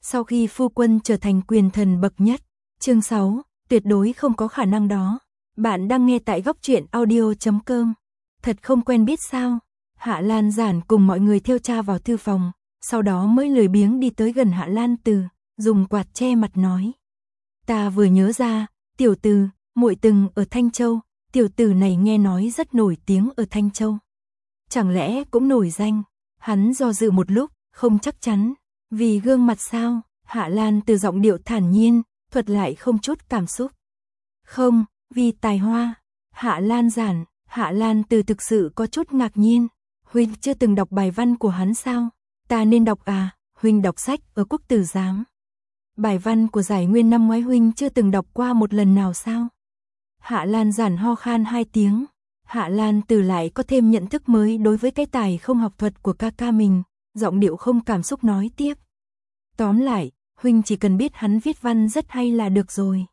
sau khi phu quân trở thành quyền thần bậc nhất. Chương 6, tuyệt đối không có khả năng đó. Bạn đang nghe tại góc truyện audio.com. Thật không quen biết sao? Hạ Lan Giản cùng mọi người theo cha vào thư phòng, sau đó mới lười biếng đi tới gần Hạ Lan Từ, dùng quạt che mặt nói. Ta vừa nhớ ra, tiểu Từ, muội từng ở Thanh Châu, tiểu tử này nghe nói rất nổi tiếng ở Thanh Châu. Chẳng lẽ cũng nổi danh? Hắn do dự một lúc, không chắc chắn. Vì gương mặt sao? Hạ Lan Từ giọng điệu thản nhiên, thuật lại không chút cảm xúc. Không, vì tài hoa. Hạ Lan Giản, Hạ Lan Từ thực sự có chút ngạc nhiên. Huynh chưa từng đọc bài văn của hắn sao? Ta nên đọc à? Huynh đọc sách ở Quốc Tử Giám. Bài văn của Giải Nguyên năm ngoái huynh chưa từng đọc qua một lần nào sao? Hạ Lan Giản ho khan 2 tiếng. Hạ Lan Từ lại có thêm nhận thức mới đối với cái tài không học thuật của ca ca mình, giọng điệu không cảm xúc nói tiếp. Tóm lại, huynh chỉ cần biết hắn viết văn rất hay là được rồi.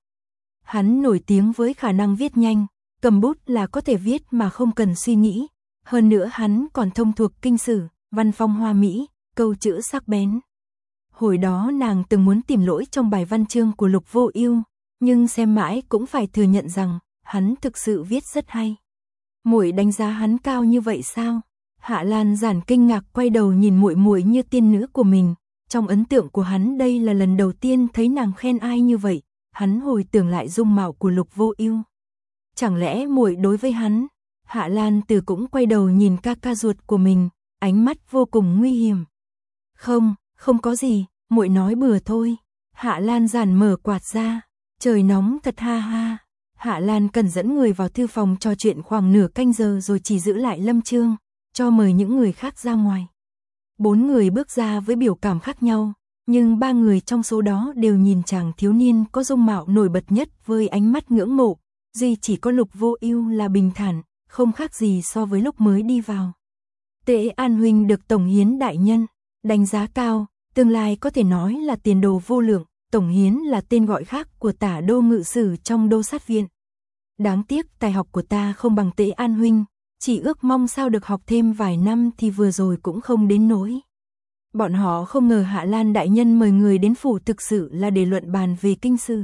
Hắn nổi tiếng với khả năng viết nhanh, cầm bút là có thể viết mà không cần suy nghĩ. Hơn nữa hắn còn thông thuộc kinh sử, văn phong hoa mỹ, câu chữ sắc bén. Hồi đó nàng từng muốn tìm lỗi trong bài văn chương của Lục Vô Ưu, nhưng xem mãi cũng phải thừa nhận rằng hắn thực sự viết rất hay. Muội đánh giá hắn cao như vậy sao? Hạ Lan Giản kinh ngạc quay đầu nhìn muội muội như tiên nữ của mình, trong ấn tượng của hắn đây là lần đầu tiên thấy nàng khen ai như vậy, hắn hồi tưởng lại dung mạo của Lục Vô Ưu. Chẳng lẽ muội đối với hắn? Hạ Lan Từ cũng quay đầu nhìn ca ca ruột của mình, ánh mắt vô cùng nguy hiểm. Không, không có gì, muội nói bừa thôi. Hạ Lan Giản mở quạt ra, trời nóng thật ha ha. Hạ Lan cần dẫn người vào thư phòng trò chuyện khoảng nửa canh giờ rồi chỉ giữ lại Lâm Chương, cho mời những người khác ra ngoài. 4 người bước ra với biểu cảm khác nhau, nhưng 3 người trong số đó đều nhìn chàng thiếu niên có dung mạo nổi bật nhất với ánh mắt ngưỡng mộ, duy chỉ có Lục Vô Ưu là bình thản, không khác gì so với lúc mới đi vào. Tế An huynh được Tổng Hiến đại nhân đánh giá cao, tương lai có thể nói là tiền đồ vô lượng. Tổng Hiến là tên gọi khác của Tả Đô ngự sử trong Đô sát viện. Đáng tiếc tài học của ta không bằng Tế An huynh, chỉ ước mong sao được học thêm vài năm thì vừa rồi cũng không đến nỗi. Bọn họ không ngờ Hạ Lan đại nhân mời người đến phủ thực sự là để luận bàn về kinh sử.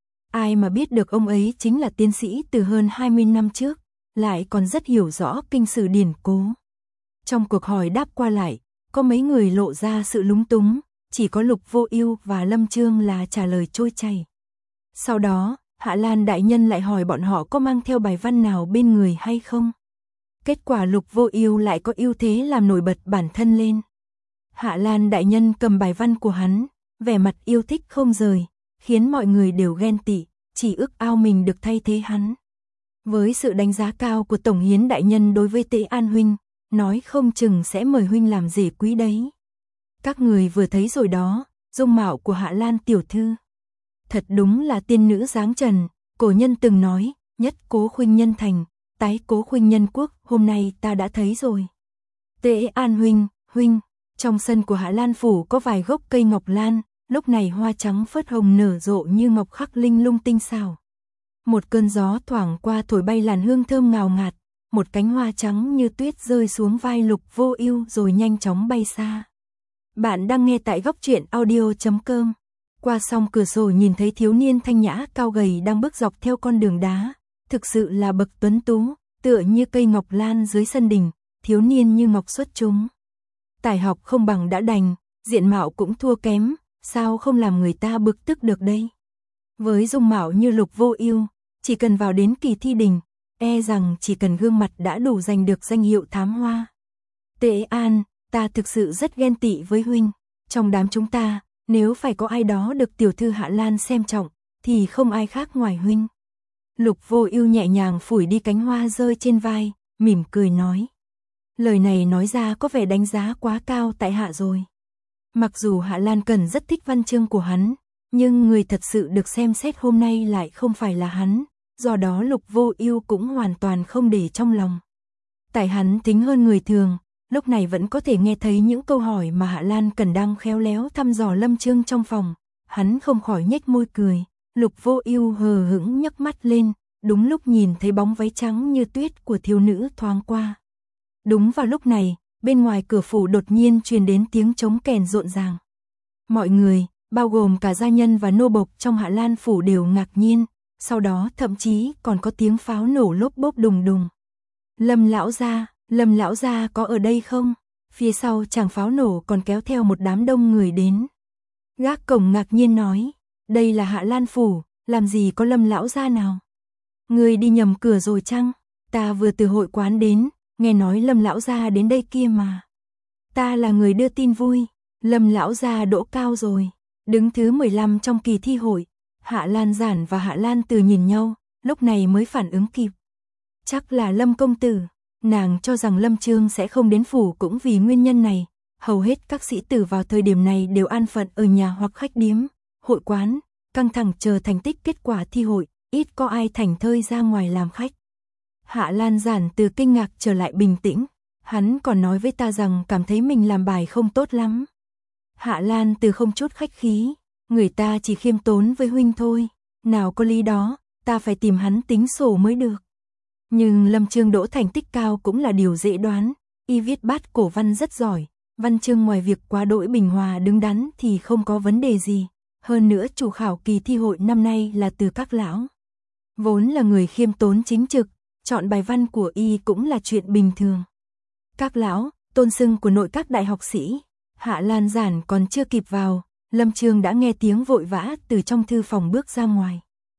Ai mà biết được ông ấy chính là tiến sĩ từ hơn 20 năm trước, lại còn rất hiểu rõ kinh sử điển cố. Trong cuộc hỏi đáp qua lại, có mấy người lộ ra sự lúng túng, chỉ có Lục Vô Ưu và Lâm Chương là trả lời trôi chảy. Sau đó, Hạ Lan đại nhân lại hỏi bọn họ có mang theo bài văn nào bên người hay không. Kết quả Lục Vô Ưu lại có ưu thế làm nổi bật bản thân lên. Hạ Lan đại nhân cầm bài văn của hắn, vẻ mặt yêu thích không rời, khiến mọi người đều ghen tị, chỉ ước ao mình được thay thế hắn. Với sự đánh giá cao của Tổng Hiến đại nhân đối với Tế An huynh, nói không chừng sẽ mời huynh làm rể quý đấy. Các người vừa thấy rồi đó, dung mạo của Hạ Lan tiểu thư. Thật đúng là tiên nữ dáng trần, cổ nhân từng nói, nhất cố khuynh nhân thành, tái cố khuynh nhân quốc, hôm nay ta đã thấy rồi. Tế An huynh, trong sân của Hạ Lan phủ có vài gốc cây ngọc lan, lúc này hoa trắng phớt hồng nở rộ như ngọc khắc linh lung tinh xảo. Một cơn gió thoảng qua thổi bay làn hương thơm ngào ngạt, một cánh hoa trắng như tuyết rơi xuống vai Lục Vô Ưu rồi nhanh chóng bay xa. Bạn đang nghe tại góc truyện audio.com. Qua song cửa sổ nhìn thấy thiếu niên thanh nhã cao gầy đang bước dọc theo con đường đá, thực sự là bậc tuấn tú, tựa như cây ngọc lan dưới sân đình, thiếu niên như ngọc xuất chúng. Tài học không bằng đã đành, diện mạo cũng thua kém, sao không làm người ta bực tức được đây? Với dung mạo như Lục Vô Ưu, chỉ cần vào đến kỳ thi đình, e rằng chỉ cần gương mặt đã đủ giành được danh hiệu thám hoa. Tế An, ta thực sự rất ghen tị với huynh, trong đám chúng ta, nếu phải có ai đó được tiểu thư Hạ Lan xem trọng, thì không ai khác ngoài huynh. Lục Vô Ưu nhẹ nhàng phủi đi cánh hoa rơi trên vai, mỉm cười nói. Lời này nói ra có vẻ đánh giá quá cao tại hạ rồi. Mặc dù Hạ Lan Cần rất thích văn chương của hắn, nhưng người thật sự được xem xét hôm nay lại không phải là hắn, do đó Lục Vô Ưu cũng hoàn toàn không để trong lòng. Tại hắn tính hơn người thường, lúc này vẫn có thể nghe thấy những câu hỏi mà Hạ Lan Cần đang khéo léo thăm dò Lâm Chương trong phòng, hắn không khỏi nhếch môi cười. Lục Vô Ưu hờ hững nhấc mắt lên, đúng lúc nhìn thấy bóng váy trắng như tuyết của thiếu nữ thoáng qua. Đúng vào lúc này, bên ngoài cửa phủ đột nhiên truyền đến tiếng trống kèn rộn ràng. Mọi người, bao gồm cả gia nhân và nô bộc trong Hạ Lan phủ đều ngạc nhiên, sau đó thậm chí còn có tiếng pháo nổ lốp bốp đùng đùng. Lâm lão gia có ở đây không? Phía sau chàng pháo nổ còn kéo theo một đám đông người đến. Gác cổng ngạc nhiên nói, đây là Hạ Lan phủ, làm gì có Lâm lão gia nào? Người đi nhầm cửa rồi chăng? Ta vừa từ hội quán đến, nghe nói Lâm lão gia đến đây kia mà. Ta là người đưa tin vui, Lâm lão gia đỗ cao rồi, đứng thứ 15 trong kỳ thi hội. Hạ Lan Giản và Hạ Lan Từ nhìn nhau, lúc này mới phản ứng kịp. Chắc là Lâm công tử, nàng cho rằng Lâm Chương sẽ không đến phủ cũng vì nguyên nhân này. Hầu hết các sĩ tử vào thời điểm này đều an phận ở nhà hoặc khách điếm, hội quán, căng thẳng chờ thành tích kết quả thi hội, ít có ai thảnh thơi ra ngoài làm khách. Hạ Lan Giản từ kinh ngạc trở lại bình tĩnh, hắn còn nói với ta rằng cảm thấy mình làm bài không tốt lắm. Hạ Lan Từ không chút khách khí, người ta chỉ khiêm tốn với huynh thôi, nào có lý đó, ta phải tìm hắn tính sổ mới được. Nhưng Lâm Chương đỗ thành tích cao cũng là điều dễ đoán, y viết bát cổ văn rất giỏi, văn chương ngoài việc quá đỗi bình hòa đứng đắn thì không có vấn đề gì. Hơn nữa chủ khảo kỳ thi hội năm nay là từ các lão. Vốn là người khiêm tốn chính trực, chọn bài văn của y cũng là chuyện bình thường. Các lão, tôn xưng của nội các đại học sĩ. Hạ Lan Giản còn chưa kịp vào, Lâm Chương đã nghe tiếng vội vã từ trong thư phòng bước ra ngoài.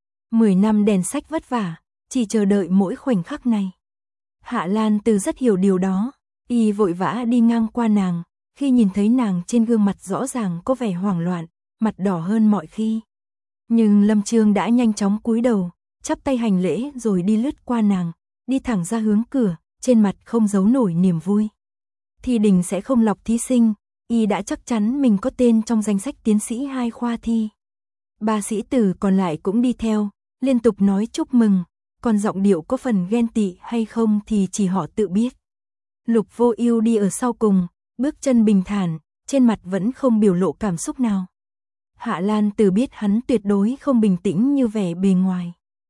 10 năm đèn sách vất vả, chỉ chờ đợi mỗi khoảnh khắc này. Hạ Lan Từ rất hiểu điều đó, y vội vã đi ngang qua nàng, khi nhìn thấy nàng trên gương mặt rõ ràng có vẻ hoảng loạn, mặt đỏ hơn mọi khi. Nhưng Lâm Chương đã nhanh chóng cúi đầu, chắp tay hành lễ rồi đi lướt qua nàng, đi thẳng ra hướng cửa, trên mặt không giấu nổi niềm vui. Thi đình sẽ không lọc thí sinh, y đã chắc chắn mình có tên trong danh sách tiến sĩ 2 khoa thi. 3 sĩ tử còn lại cũng đi theo, liên tục nói chúc mừng, còn giọng điệu có phần ghen tị hay không thì chỉ họ tự biết. Lục Vô Ưu đi ở sau cùng, bước chân bình thản, trên mặt vẫn không biểu lộ cảm xúc nào. Hạ Lan Từ biết hắn tuyệt đối không bình tĩnh như vẻ bề ngoài.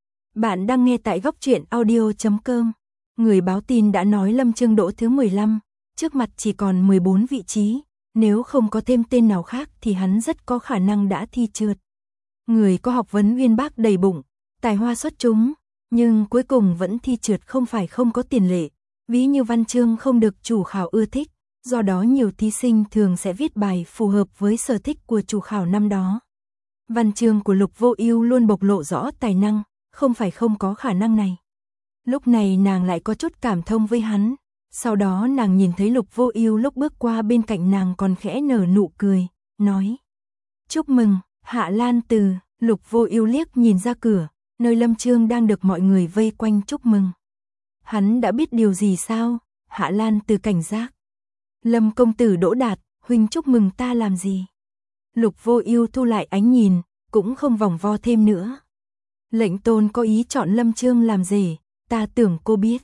Bạn đang nghe tại góc truyện audio.com. Người báo tin đã nói Lâm Chương đỗ thứ 15, trước mặt chỉ còn 14 vị trí, nếu không có thêm tên nào khác thì hắn rất có khả năng đã thi trượt. Người có học vấn uyên bác đầy bụng, tài hoa xuất chúng, nhưng cuối cùng vẫn thi trượt không phải không có tiền lệ, ví như văn chương không được chủ khảo ưa thích, do đó nhiều thí sinh thường sẽ viết bài phù hợp với sở thích của chủ khảo năm đó. Văn chương của Lục Vô Ưu luôn bộc lộ rõ tài năng, không phải không có khả năng này. Lúc này nàng lại có chút cảm thông với hắn, sau đó nàng nhìn thấy Lục Vô Ưu lúc bước qua bên cạnh nàng còn khẽ nở nụ cười, nói: "Chúc mừng, Hạ Lan Từ." Lục Vô Ưu liếc nhìn ra cửa, nơi Lâm Chương đang được mọi người vây quanh chúc mừng. Hắn đã biết điều gì sao? Hạ Lan Từ cảnh giác. "Lâm công tử đỗ đạt, huynh chúc mừng ta làm gì?" Lục Vô Ưu thu lại ánh nhìn, cũng không vòng vo thêm nữa. "Lệnh tôn có ý chọn Lâm Chương làm rể, ta tưởng cô biết."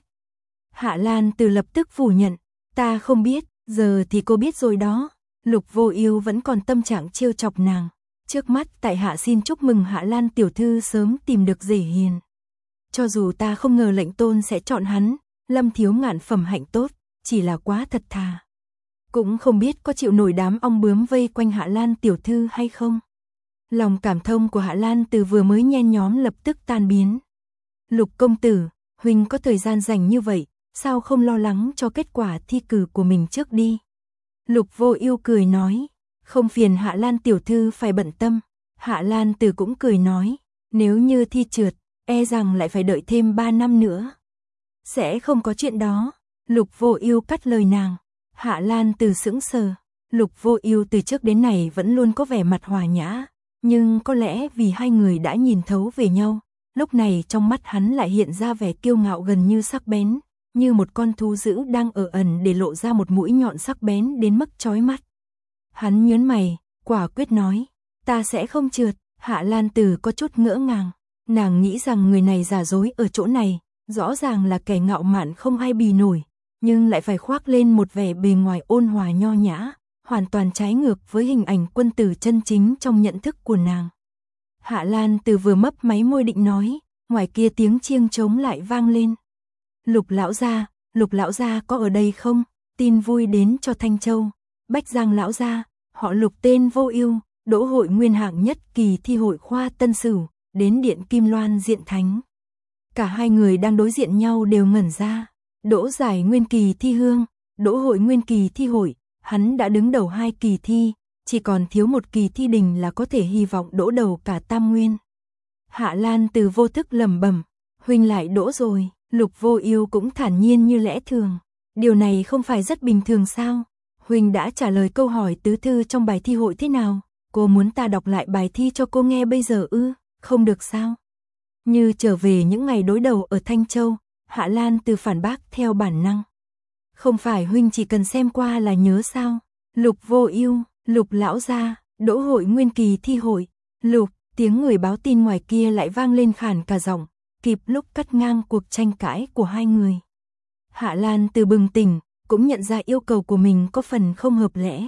Hạ Lan Từ lập tức phủ nhận, "Ta không biết, giờ thì cô biết rồi đó." Lục Vô Ưu vẫn còn tâm trạng trêu chọc nàng. "Trước mắt tại hạ xin chúc mừng Hạ Lan tiểu thư sớm tìm được rể hiền. Cho dù ta không ngờ lệnh tôn sẽ chọn hắn, Lâm thiếu ngạn phẩm hạnh tốt, chỉ là quá thật thà. Cũng không biết có chịu nổi đám ong bướm vây quanh Hạ Lan tiểu thư hay không." Lòng cảm thông của Hạ Lan Từ vừa mới nhen nhóm lập tức tan biến. "Lục công tử, huynh có thời gian rảnh như vậy, sao không lo lắng cho kết quả thi cử của mình trước đi?" Lục Vô Ưu cười nói, "Không phiền Hạ Lan tiểu thư phải bận tâm." Hạ Lan Từ cũng cười nói, "Nếu như thi trượt, e rằng lại phải đợi thêm 3 năm nữa." "Sẽ không có chuyện đó." Lục Vô Ưu cắt lời nàng. Hạ Lan Từ sững sờ. Lục Vô Ưu từ trước đến nay vẫn luôn có vẻ mặt hòa nhã, nhưng có lẽ vì hai người đã nhìn thấu về nhau, lúc này trong mắt hắn lại hiện ra vẻ kiêu ngạo gần như sắc bén, như một con thú dữ đang ở ẩn để lộ ra một mũi nhọn sắc bén đến mức chói mắt. Hắn nhướng mày, quả quyết nói, "Ta sẽ không trượt." Hạ Lan Từ có chút ngỡ ngàng, nàng nghĩ rằng người này giả dối ở chỗ này, rõ ràng là kẻ ngạo mạn không ai bì nổi, nhưng lại phải khoác lên một vẻ bề ngoài ôn hòa nho nhã, hoàn toàn trái ngược với hình ảnh quân tử chân chính trong nhận thức của nàng. Hạ Lan Từ vừa mấp máy môi định nói, ngoài kia tiếng chiêng trống lại vang lên. Lục lão gia có ở đây không? Tin vui đến cho Thanh Châu." "Bách Giang lão gia, họ Lục tên Vô Ưu, Đỗ Hội Nguyên hạng nhất kỳ thi hội khoa Tân Sửu, đến Điện Kim Loan diện thánh. Cả hai người đang đối diện nhau đều ngẩn ra. Đỗ Giải Nguyên kỳ thi hương, Đỗ Hội Nguyên kỳ thi hội, hắn đã đứng đầu 2 kỳ thi, chỉ còn thiếu 1 kỳ thi đình là có thể hy vọng đỗ đầu cả tam nguyên. Hạ Lan Từ vô thức lẩm bẩm, huynh lại đỗ rồi. Lục Vô Ưu cũng thản nhiên như lẽ thường. Điều này không phải rất bình thường sao? Huynh đã trả lời câu hỏi tứ thư trong bài thi hội thế nào? Cô muốn ta đọc lại bài thi cho cô nghe bây giờ ư? Không được sao? Như trở về những ngày đối đầu ở Thanh Châu, Hạ Lan Từ phản bác theo bản năng. Không phải huynh chỉ cần xem qua là nhớ sao? Lục Vô Ưu, Lục lão gia, Đỗ Hội Nguyên kỳ thi hội. Lục, tiếng người báo tin ngoài kia lại vang lên khàn cả giọng, kịp lúc cắt ngang cuộc tranh cãi của hai người. Hạ Lan Từ bừng tỉnh, cũng nhận ra yêu cầu của mình có phần không hợp lẽ.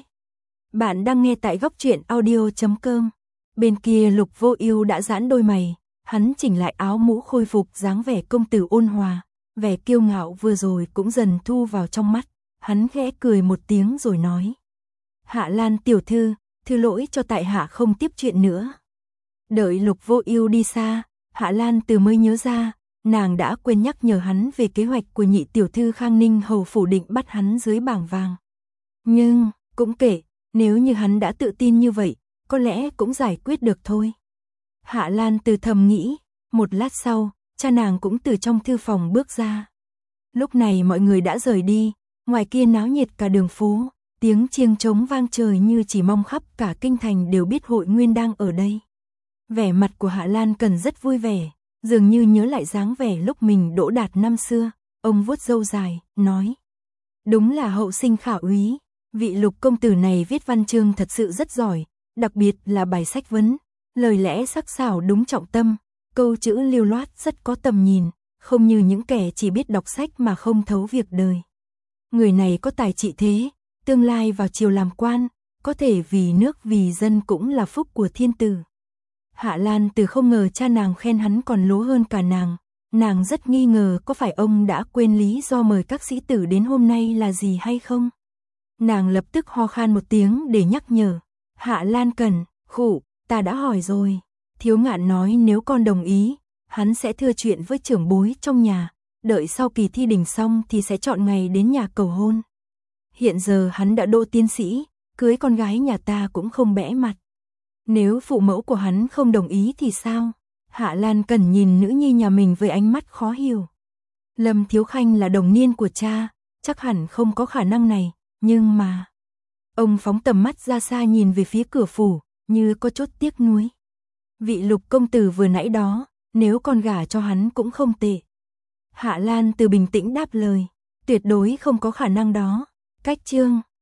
Bạn đang nghe tại góc truyện audio.com. Bên kia Lục Vô Ưu đã giãn đôi mày, hắn chỉnh lại áo mũ khôi phục dáng vẻ công tử ôn hòa, vẻ kiêu ngạo vừa rồi cũng dần thu vào trong mắt, hắn khẽ cười một tiếng rồi nói: "Hạ Lan tiểu thư, thứ lỗi cho tại hạ không tiếp chuyện nữa." Đợi Lục Vô Ưu đi xa, Hạ Lan Từ mới nhớ ra, nàng đã quên nhắc nhở hắn về kế hoạch của nhị tiểu thư Khang Ninh hầu phủ định bắt hắn dưới bảng vàng. Nhưng, cũng kệ, nếu như hắn đã tự tin như vậy, có lẽ cũng giải quyết được thôi. Hạ Lan Từ thầm nghĩ, một lát sau, cha nàng cũng từ trong thư phòng bước ra. Lúc này mọi người đã rời đi, ngoài kia náo nhiệt cả đường phố, tiếng chiêng trống vang trời như chỉ mong khắp cả kinh thành đều biết Hội Nguyên đang ở đây. Vẻ mặt của Hạ Lan Cần rất vui vẻ, dường như nhớ lại dáng vẻ lúc mình đỗ đạt năm xưa, ông vuốt râu dài, nói: "Đúng là hậu sinh khả úy, vị Lục công tử này viết văn chương thật sự rất giỏi, đặc biệt là bài sách vấn, lời lẽ sắc sảo đúng trọng tâm, câu chữ lưu loát rất có tầm nhìn, không như những kẻ chỉ biết đọc sách mà không thấu việc đời. Người này có tài trị thế, tương lai vào triều làm quan, có thể vì nước vì dân cũng là phúc của thiên tử." Hạ Lan Từ không ngờ cha nàng khen hắn còn lố hơn cả nàng rất nghi ngờ có phải ông đã quên lý do mời các sĩ tử đến hôm nay là gì hay không. Nàng lập tức ho khan một tiếng để nhắc nhở. Hạ Lan Cần, khụ, ta đã hỏi rồi. Thiếu Ngạn nói nếu con đồng ý, hắn sẽ thưa chuyện với trưởng bối trong nhà, đợi sau kỳ thi đình xong thì sẽ chọn ngày đến nhà cầu hôn. Hiện giờ hắn đã đỗ tiến sĩ, cưới con gái nhà ta cũng không bẽ mặt. Nếu phụ mẫu của hắn không đồng ý thì sao? Hạ Lan Cần nhìn nữ nhi nhà mình với ánh mắt khó hiểu. Lâm Thiếu Khanh là đồng niên của cha, chắc hẳn không có khả năng này, nhưng mà... Ông phóng tầm mắt ra xa nhìn về phía cửa phủ, như có chút tiếc nuối. Vị Lục công tử vừa nãy đó, nếu con gả cho hắn cũng không tệ. Hạ Lan Từ bình tĩnh đáp lời, tuyệt đối không có khả năng đó. Cách chương